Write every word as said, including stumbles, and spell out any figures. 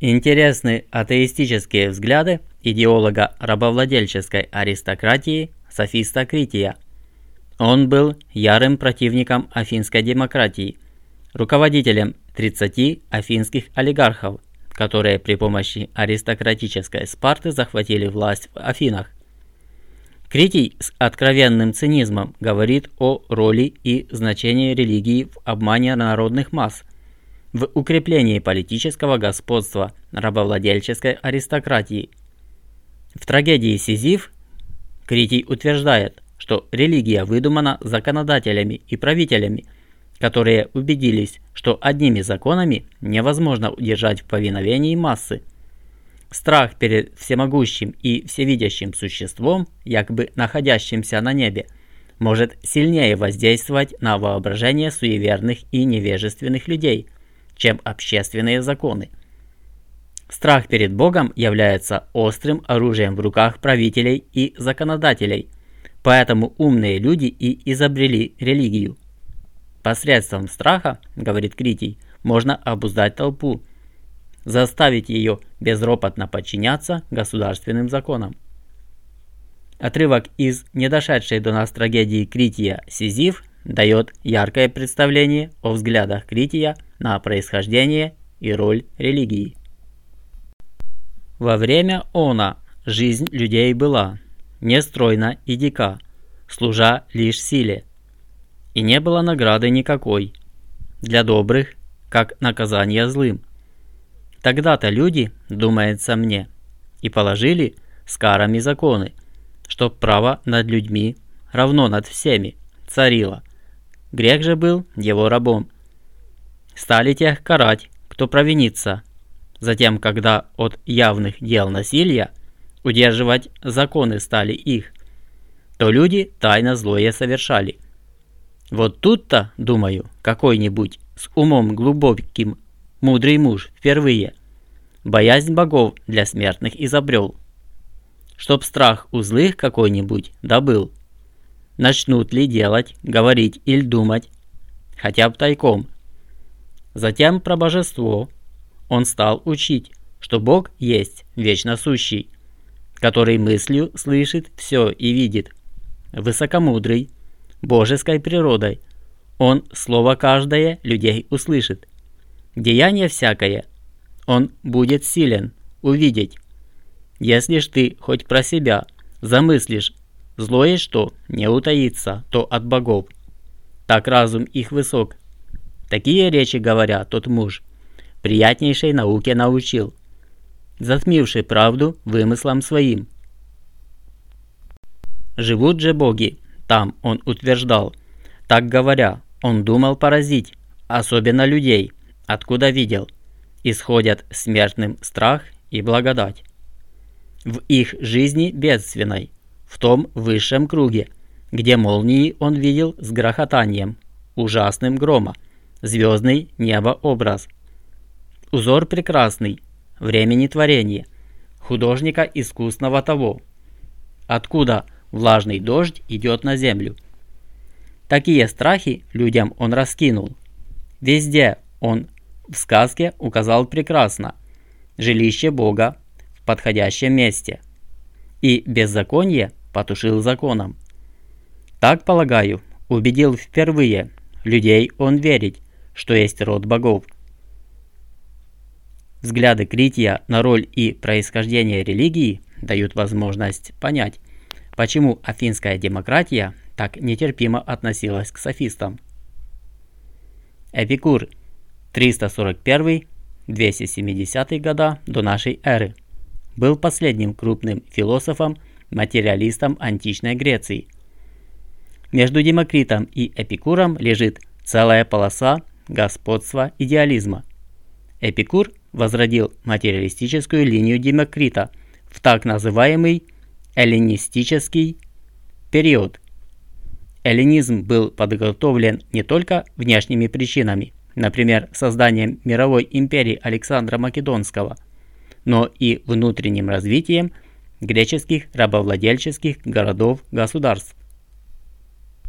Интересны атеистические взгляды идеолога рабовладельческой аристократии Софиста Крития. Он был ярым противником афинской демократии, руководителем тридцати афинских олигархов, которые при помощи аристократической Спарты захватили власть в Афинах. Критий с откровенным цинизмом говорит о роли и значении религии в обмане народных масс, в укреплении политического господства рабовладельческой аристократии. В трагедии «Сизиф» Критий утверждает, что религия выдумана законодателями и правителями, которые убедились, что одними законами невозможно удержать в повиновении массы. Страх перед всемогущим и всевидящим существом, якобы находящимся на небе, может сильнее воздействовать на воображение суеверных и невежественных людей, чем общественные законы. Страх перед Богом является острым оружием в руках правителей и законодателей, поэтому умные люди и изобрели религию. Посредством страха, говорит Критий, можно обуздать толпу, заставить ее безропотно подчиняться государственным законам. Отрывок из недошедшей до нас трагедии Крития «Сизиф» дает яркое представление о взглядах Крития на происхождение и роль религии. Во время она жизнь людей была нестройна и дика, служа лишь силе, и не было награды никакой для добрых, как наказание злым. Тогда-то люди, думается мне, и положили с карами законы, чтоб право над людьми равно над всеми царило. Грех же был его рабом. Стали тех карать, кто провинится. Затем, когда от явных дел насилия удерживать законы стали их, то люди тайно злое совершали. Вот тут-то, думаю, какой-нибудь с умом глубоким мудрый муж впервые боязнь богов для смертных изобрел, чтоб страх у злых какой-нибудь добыл. Начнут ли делать, говорить или думать, хотя бы тайком. Затем про божество он стал учить, что Бог есть вечно сущий, который мыслью слышит все и видит, высокомудрый, божеской природой. Он слово каждое людей услышит. Деяние всякое он будет силен увидеть. Если ж ты хоть про себя замыслишь злое, что не утаится, то от богов. Так разум их высок. Такие речи говоря, тот муж приятнейшей науке научил, затмивший правду вымыслом своим. Живут же боги, там он утверждал. Так говоря, он думал поразить, особенно людей, откуда видел, исходят смертным страх и благодать. В их жизни бедственной, в том высшем круге, где молнии он видел с грохотанием, ужасным грома, звездный небообраз. Узор прекрасный, времени творения, художника искусного того, откуда влажный дождь идет на землю. Такие страхи людям он раскинул. Везде он в сказке указал прекрасно жилище Бога в подходящем месте, и беззаконие потушил законом. Так, полагаю, убедил впервые людей он верить, что есть род богов. Взгляды Крития на роль и происхождение религии дают возможность понять, почему афинская демократия так нетерпимо относилась к софистам. Эпикур триста сорок первый — двести семидесятый года до нашей эры был последним крупным философом-материалистом античной Греции. Между Демокритом и Эпикуром лежит целая полоса господства идеализма. Эпикур возродил материалистическую линию Демокрита в так называемый эллинистический период. Эллинизм был подготовлен не только внешними причинами, например, созданием мировой империи Александра Македонского, но и внутренним развитием греческих рабовладельческих городов-государств.